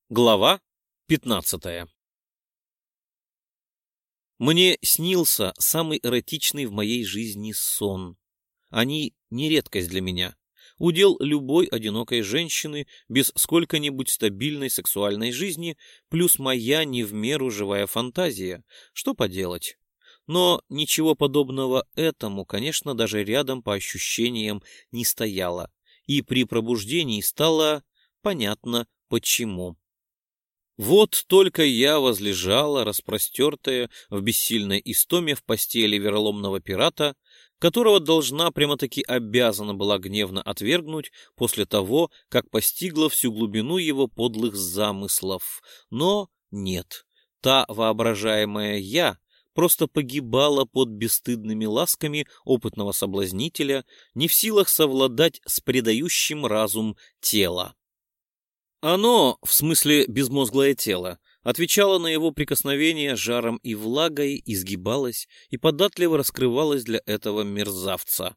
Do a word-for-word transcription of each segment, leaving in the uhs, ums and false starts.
Глава пятнадцатая. Мне снился самый эротичный в моей жизни сон. Они не редкость для меня. Удел любой одинокой женщины без сколько-нибудь стабильной сексуальной жизни, плюс моя не в меру живая фантазия. Что поделать? Но ничего подобного этому, конечно, даже рядом по ощущениям не стояло. И при пробуждении стало понятно почему. Вот только я возлежала, распростертая в бессильной истоме в постели вероломного пирата, которого должна, прямо-таки обязана была гневно отвергнуть после того, как постигла всю глубину его подлых замыслов. Но нет, та воображаемая я просто погибала под бесстыдными ласками опытного соблазнителя, не в силах совладать с предающим разум тела. Оно, в смысле безмозглое тело, отвечало на его прикосновение жаром и влагой, изгибалось и податливо раскрывалось для этого мерзавца.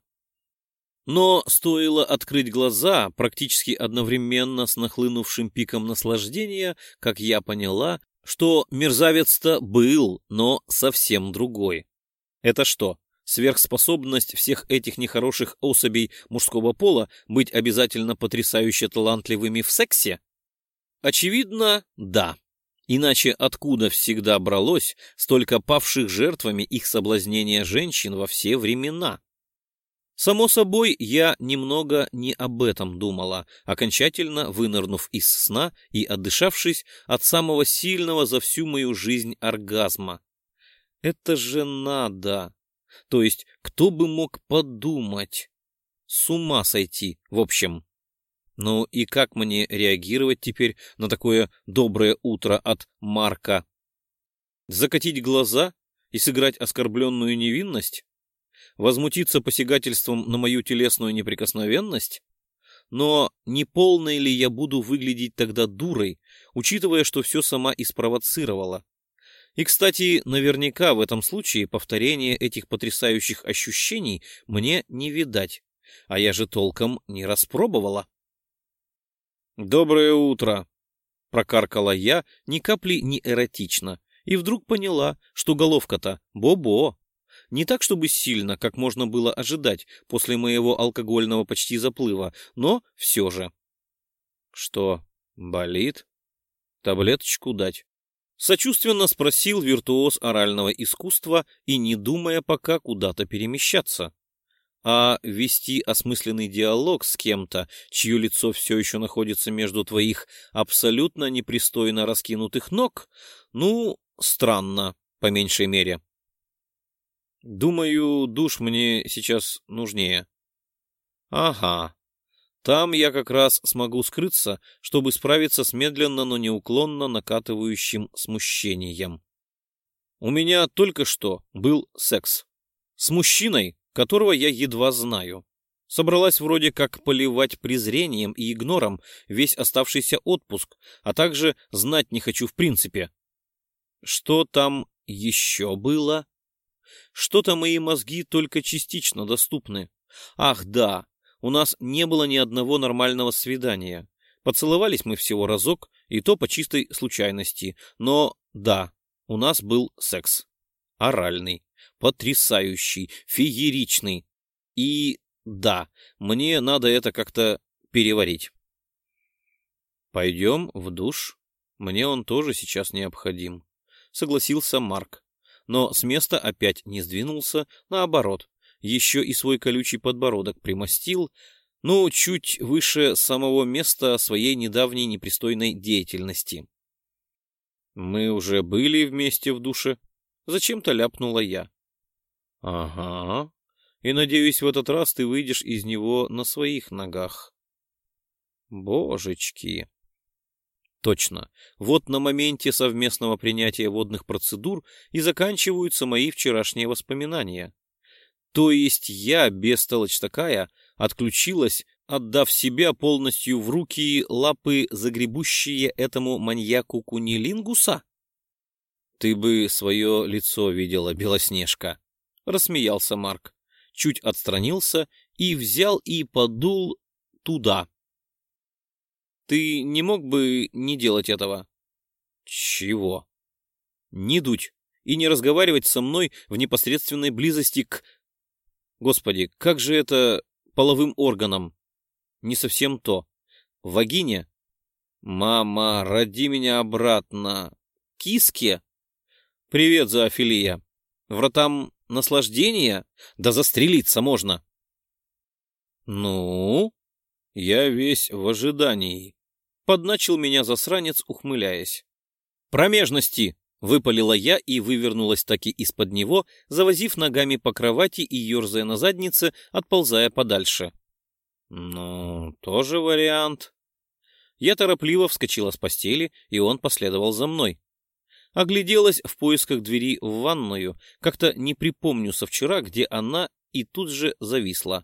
Но стоило открыть глаза практически одновременно с нахлынувшим пиком наслаждения, как я поняла, что мерзавец-то был, но совсем другой. Это что, сверхспособность всех этих нехороших особей мужского пола быть обязательно потрясающе талантливыми в сексе? Очевидно, да. Иначе откуда всегда бралось столько павших жертвами их соблазнения женщин во все времена? Само собой, я немного не об этом думала, окончательно вынырнув из сна и отдышавшись от самого сильного за всю мою жизнь оргазма. Это же надо! То есть, кто бы мог подумать? С ума сойти, в общем. Ну и как мне реагировать теперь на такое доброе утро от Марка? Закатить глаза и сыграть оскорбленную невинность? Возмутиться посягательством на мою телесную неприкосновенность? Но не полной ли я буду выглядеть тогда дурой, учитывая, что все сама и спровоцировала? И, кстати, наверняка в этом случае повторение этих потрясающих ощущений мне не видать, а я же толком не распробовала. «Доброе утро!» — прокаркала я, ни капли не эротично, и вдруг поняла, что головка-то бо-бо. Не так, чтобы сильно, как можно было ожидать после моего алкогольного почти заплыва, но все же. «Что, болит? Таблеточку дать?» — сочувственно спросил виртуоз орального искусства и не думая пока куда-то перемещаться. А вести осмысленный диалог с кем-то, чье лицо все еще находится между твоих абсолютно непристойно раскинутых ног, ну, странно, по меньшей мере. Думаю, душ мне сейчас нужнее. Ага, там я как раз смогу скрыться, чтобы справиться с медленно, но неуклонно накатывающим смущением. У меня только что был секс с мужчиной, которого я едва знаю. Собралась вроде как поливать презрением и игнором весь оставшийся отпуск, а также знать не хочу в принципе. Что там еще было? Что-то мои мозги только частично доступны. Ах да, у нас не было ни одного нормального свидания. Поцеловались мы всего разок, и то по чистой случайности. Но да, у нас был секс. Оральный. Потрясающий, фееричный. И да, мне надо это как-то переварить. Пойдем в душ. Мне он тоже сейчас необходим, согласился Марк. Но с места опять не сдвинулся, наоборот, еще и свой колючий подбородок примостил, ну, чуть выше самого места своей недавней непристойной деятельности. Мы уже были вместе в душе, зачем-то ляпнула я. Ага, и, надеюсь, в этот раз ты выйдешь из него на своих ногах. Божечки. Точно, вот на моменте совместного принятия водных процедур и заканчиваются мои вчерашние воспоминания. То есть я, бестолочь такая, отключилась, отдав себя полностью в руки лапы загребущие этому маньяку кунилингуса? Ты бы свое лицо видела, Белоснежка. — рассмеялся Марк, чуть отстранился и взял и подул туда. Ты не мог бы не делать этого? Чего? Не дуть и не разговаривать со мной в непосредственной близости к... Господи, как же это половым органам? Не совсем то. Вагине? Мама, роди меня обратно. Киске? Привет, зоофилия. Вратам наслаждения? Да застрелиться можно. Ну? Я весь в ожидании. Подначил меня засранец, ухмыляясь. Промежности! Выпалила я и вывернулась таки из-под него, завозив ногами по кровати и ерзая на заднице, отползая подальше. Ну, тоже вариант. Я торопливо вскочила с постели, и он последовал за мной. Огляделась в поисках двери в ванную, как-то не припомню со вчера, где она, и тут же зависла.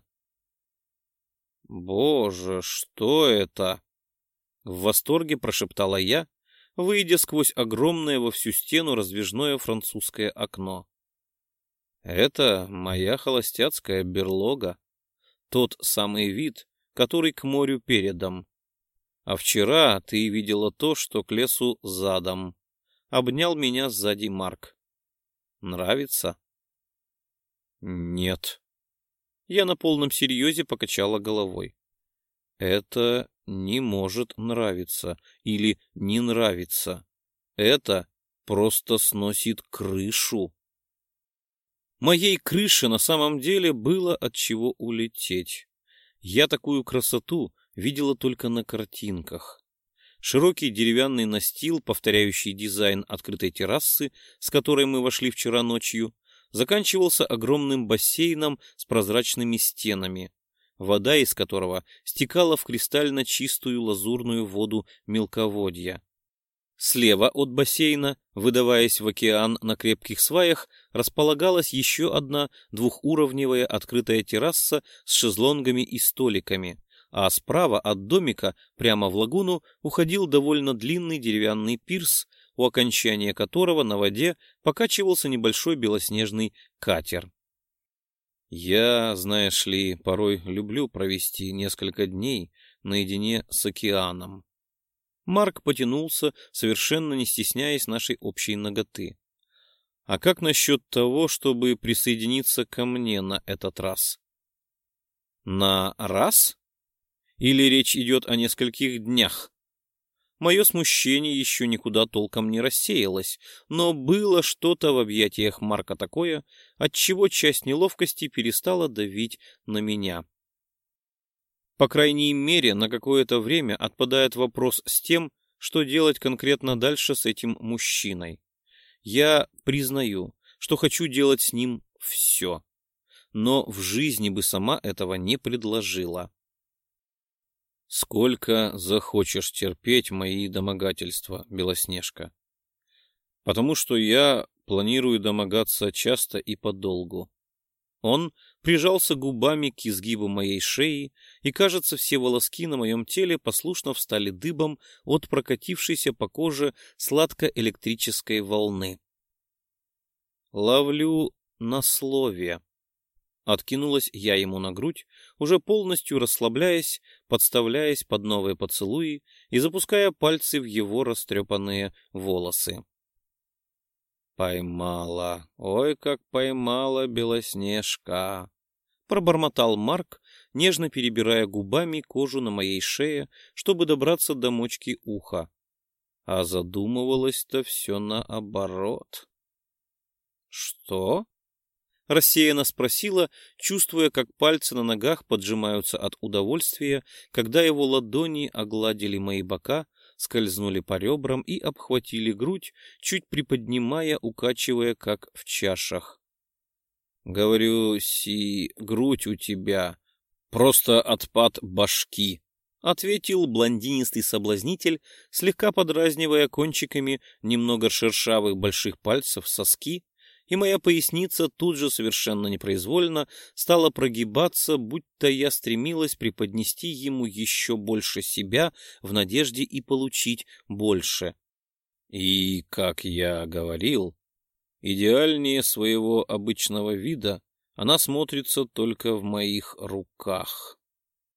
«Боже, что это?» — в восторге прошептала я, выйдя сквозь огромное во всю стену раздвижное французское окно. «Это моя холостяцкая берлога, тот самый вид, который к морю передом. А вчера ты видела то, что к лесу задом. Обнял меня сзади Марк. Нравится?» «Нет». Я на полном серьезе покачала головой. «Это не может нравиться или не нравится. Это просто сносит крышу». Моей крыше на самом деле было от чего улететь. Я такую красоту видела только на картинках. Широкий деревянный настил, повторяющий дизайн открытой террасы, с которой мы вошли вчера ночью, заканчивался огромным бассейном с прозрачными стенами, вода из которого стекала в кристально чистую лазурную воду мелководья. Слева от бассейна, выдаваясь в океан на крепких сваях, располагалась еще одна двухуровневая открытая терраса с шезлонгами и столиками, а справа от домика прямо в лагуну уходил довольно длинный деревянный пирс, у окончания которого на воде покачивался небольшой белоснежный катер. Я, знаешь ли, порой люблю провести несколько дней наедине с океаном. Марк потянулся, совершенно не стесняясь нашей общей наготы. А как насчет того, чтобы присоединиться ко мне на этот раз? На раз? Или речь идет о нескольких днях? Мое смущение еще никуда толком не рассеялось, но было что-то в объятиях Марка такое, отчего часть неловкости перестала давить на меня. По крайней мере, на какое-то время отпадает вопрос с тем, что делать конкретно дальше с этим мужчиной. Я признаю, что хочу делать с ним все, но в жизни бы сама этого не предложила. Сколько захочешь терпеть мои домогательства, Белоснежка? Потому что я планирую домогаться часто и подолгу. Он прижался губами к изгибу моей шеи, и, кажется, все волоски на моем теле послушно встали дыбом от прокатившейся по коже сладко-электрической волны. Ловлю на слове. Откинулась я ему на грудь, уже полностью расслабляясь, подставляясь под новые поцелуи и запуская пальцы в его растрепанные волосы. «Поймала, ой, как поймала, Белоснежка!» — пробормотал Марк, нежно перебирая губами кожу на моей шее, чтобы добраться до мочки уха. А задумывалось-то все наоборот. «Что?» — рассеянно спросила, чувствуя, как пальцы на ногах поджимаются от удовольствия, когда его ладони огладили мои бока, скользнули по ребрам и обхватили грудь, чуть приподнимая, укачивая, как в чашах. «Говорю, си, грудь у тебя, просто отпад башки», — ответил блондинистый соблазнитель, слегка подразнивая кончиками немного шершавых больших пальцев соски, и моя поясница тут же совершенно непроизвольно стала прогибаться, будто я стремилась преподнести ему еще больше себя в надежде и получить больше. И, как я говорил, идеальнее своего обычного вида она смотрится только в моих руках.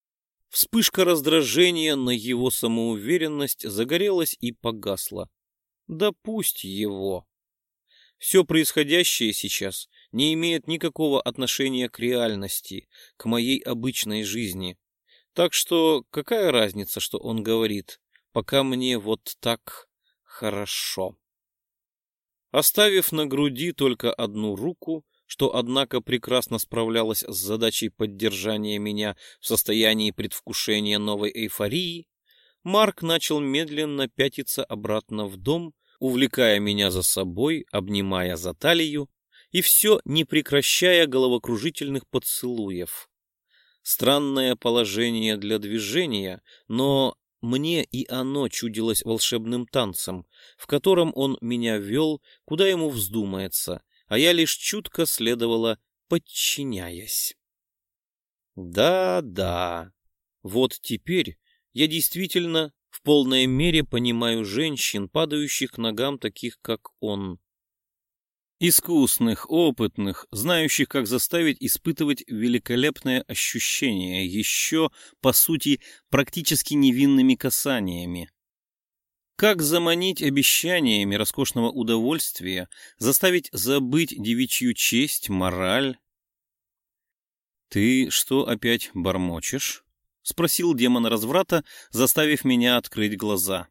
Вспышка раздражения на его самоуверенность загорелась и погасла. Да пусть его. Все происходящее сейчас не имеет никакого отношения к реальности, к моей обычной жизни. Так что какая разница, что он говорит, пока мне вот так хорошо. Оставив на груди только одну руку, что, однако, прекрасно справлялась с задачей поддержания меня в состоянии предвкушения новой эйфории, Марк начал медленно пятиться обратно в дом, увлекая меня за собой, обнимая за талию, и все не прекращая головокружительных поцелуев. Странное положение для движения, но мне и оно чудилось волшебным танцем, в котором он меня вел, куда ему вздумается, а я лишь чутко следовала, подчиняясь. Да-да, вот теперь я действительно в полной мере понимаю женщин, падающих к ногам таких, как он. Искусных, опытных, знающих, как заставить испытывать великолепное ощущение, еще, по сути, практически невинными касаниями. Как заманить обещаниями роскошного удовольствия, заставить забыть девичью честь, мораль? — Ты что опять бормочешь? — спросил демон разврата, заставив меня открыть глаза.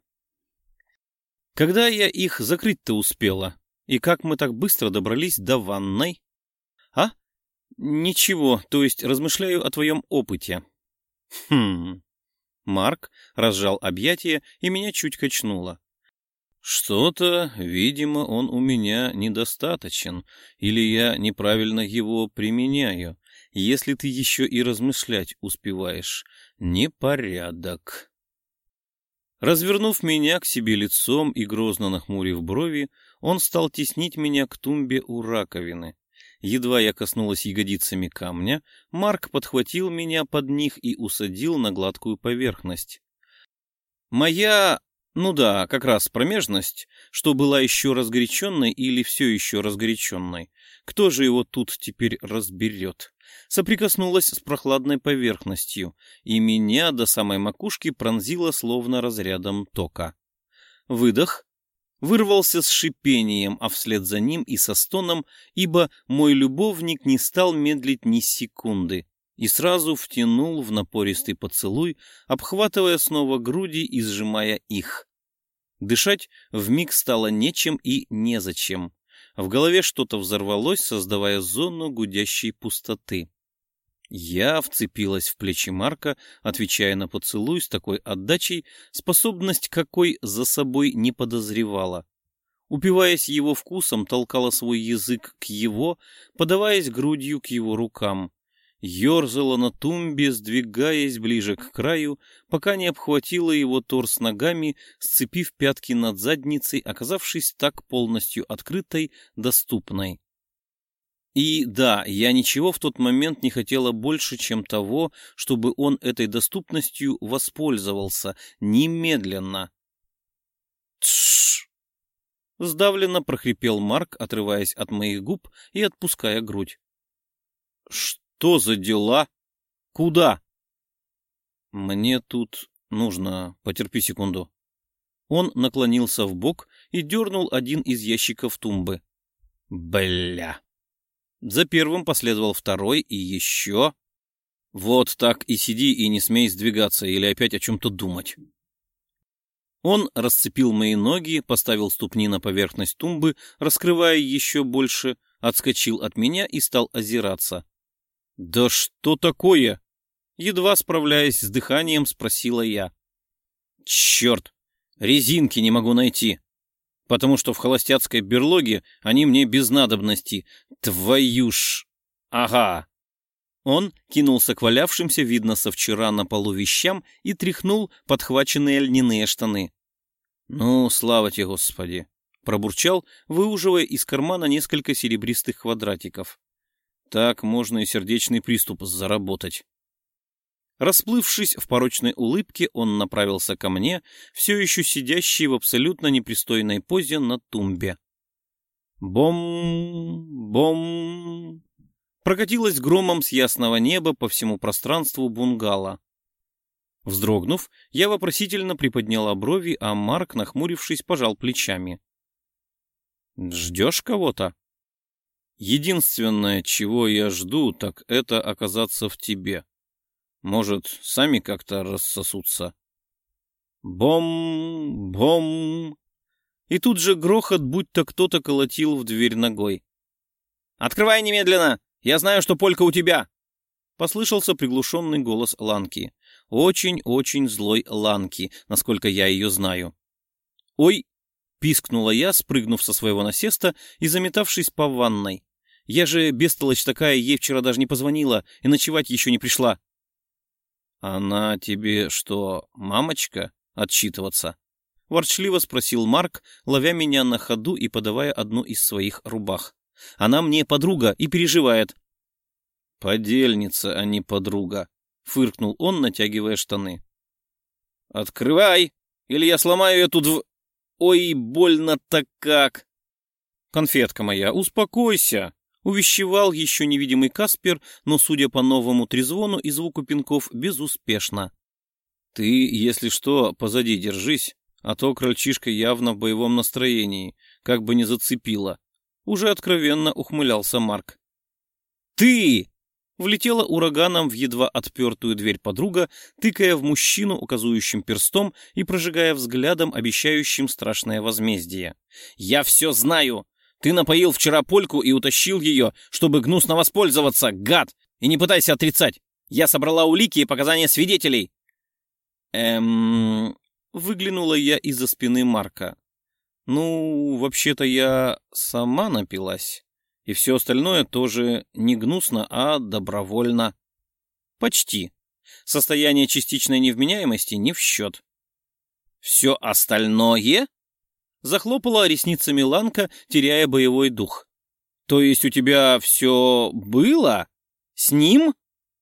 — Когда я их закрыть-то успела? И как мы так быстро добрались до ванной? А? Ничего, то есть размышляю о твоем опыте. Хм... Марк разжал объятия, и меня чуть качнуло. Что-то, видимо, он у меня недостаточен, или я неправильно его применяю. Если ты еще и размышлять успеваешь, непорядок. Развернув меня к себе лицом и грозно нахмурив брови, он стал теснить меня к тумбе у раковины. Едва я коснулась ягодицами камня, Марк подхватил меня под них и усадил на гладкую поверхность. Моя, ну да, как раз промежность, что была еще разгоряченной или все еще разгоряченной, кто же его тут теперь разберет, соприкоснулась с прохладной поверхностью, и меня до самой макушки пронзило словно разрядом тока. Выдох. Вырвался с шипением, а вслед за ним и со стоном, ибо мой любовник не стал медлить ни секунды и сразу втянул в напористый поцелуй, обхватывая снова груди и сжимая их. Дышать вмиг стало нечем и незачем. В голове что-то взорвалось, создавая зону гудящей пустоты. Я вцепилась в плечи Марка, отвечая на поцелуй с такой отдачей, способность какой за собой не подозревала. Упиваясь его вкусом, толкала свой язык к его, подаваясь грудью к его рукам. Ёрзала на тумбе, сдвигаясь ближе к краю, пока не обхватила его торс ногами, сцепив пятки над задницей, оказавшись так полностью открытой, доступной. И да, я ничего в тот момент не хотела больше, чем того, чтобы он этой доступностью воспользовался немедленно. «Тш!» — сдавленно прохрипел Марк, отрываясь от моих губ и отпуская грудь. «Что за дела? Куда?» «Мне тут нужно. Потерпи секунду». Он наклонился вбок и дернул один из ящиков тумбы. «Бля!» За первым последовал второй и еще. Вот так и сиди и не смей сдвигаться или опять о чем-то думать. Он расцепил мои ноги, поставил ступни на поверхность тумбы, раскрывая еще больше, отскочил от меня и стал озираться. «Да что такое?» Едва справляясь с дыханием, спросила я. «Черт! Резинки не могу найти!» потому что в холостяцкой берлоге они мне без надобности. Твою ж... Ага. Он кинулся к валявшимся, видно, со вчера на полу вещам и тряхнул подхваченные льняные штаны. «Ну, слава тебе, Господи!» — пробурчал, выуживая из кармана несколько серебристых квадратиков. «Так можно и сердечный приступ заработать». Расплывшись в порочной улыбке, он направился ко мне, все еще сидящий в абсолютно непристойной позе на тумбе. Бом! Бом! Прокатилось громом с ясного неба по всему пространству бунгало. Вздрогнув, я вопросительно приподняла брови, а Марк, нахмурившись, пожал плечами. «Ждешь кого-то?» «Единственное, чего я жду, так это оказаться в тебе. Может, сами как-то рассосутся?» Бом, бом. И тут же грохот, будто кто-то колотил в дверь ногой. «Открывай немедленно! Я знаю, что полька у тебя!» Послышался приглушенный голос Ланки. Очень-очень злой Ланки, насколько я ее знаю. «Ой!» — пискнула я, спрыгнув со своего насеста и заметавшись по ванной. «Я же бестолочь такая, ей вчера даже не позвонила и ночевать еще не пришла». «Она тебе что, мамочка, отчитываться?» — ворчливо спросил Марк, ловя меня на ходу и подавая одну из своих рубах. «Она мне подруга и переживает». «Подельница, а не подруга», — фыркнул он, натягивая штаны. «Открывай, или я сломаю эту дв... Ой, больно-то как!» «Конфетка моя, успокойся!» — увещевал еще невидимый Каспер, но, судя по новому трезвону и звуку пинков, безуспешно. «Ты, если что, позади держись, а то крольчишка явно в боевом настроении, как бы не зацепила». Уже откровенно ухмылялся Марк. «Ты!» — влетела ураганом в едва отпертую дверь подруга, тыкая в мужчину указующим перстом и прожигая взглядом, обещающим страшное возмездие. «Я все знаю! Ты напоил вчера польку и утащил ее, чтобы гнусно воспользоваться, гад! И не пытайся отрицать! Я собрала улики и показания свидетелей!» «Эм...» — выглянула я из-за спины Марка. «Ну, вообще-то я сама напилась, и все остальное тоже не гнусно, а добровольно». «Почти. Состояние частичной невменяемости не в счет». «Все остальное?» — захлопала ресницами Ланка, теряя боевой дух. «То есть у тебя все было? С ним?»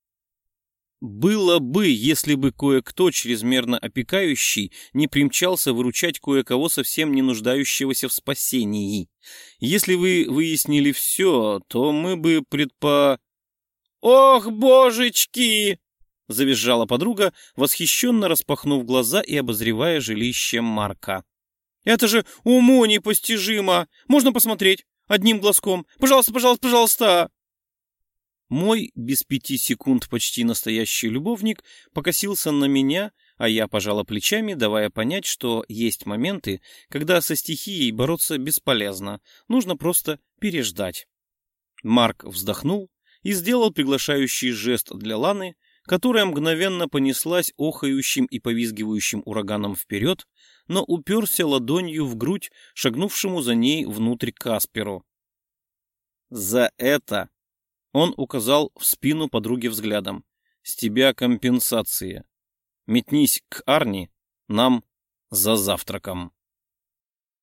«Было бы, если бы кое-кто, чрезмерно опекающий, не примчался выручать кое-кого, совсем не нуждающегося в спасении. Если вы выяснили все, то мы бы предпо...» «Ох, божечки!» — завизжала подруга, восхищенно распахнув глаза и обозревая жилище Марка. «Это же уму непостижимо! Можно посмотреть? Одним глазком. Пожалуйста, пожалуйста, пожалуйста!» Мой без пяти секунд почти настоящий любовник покосился на меня, а я пожала плечами, давая понять, что есть моменты, когда со стихией бороться бесполезно, нужно просто переждать. Марк вздохнул и сделал приглашающий жест для Ланы, которая мгновенно понеслась охающим и повизгивающим ураганом вперед, но уперся ладонью в грудь шагнувшему за ней внутрь Касперу. «За это...» — он указал в спину подруги взглядом. «С тебя компенсация. Метнись к Арни, нам за завтраком».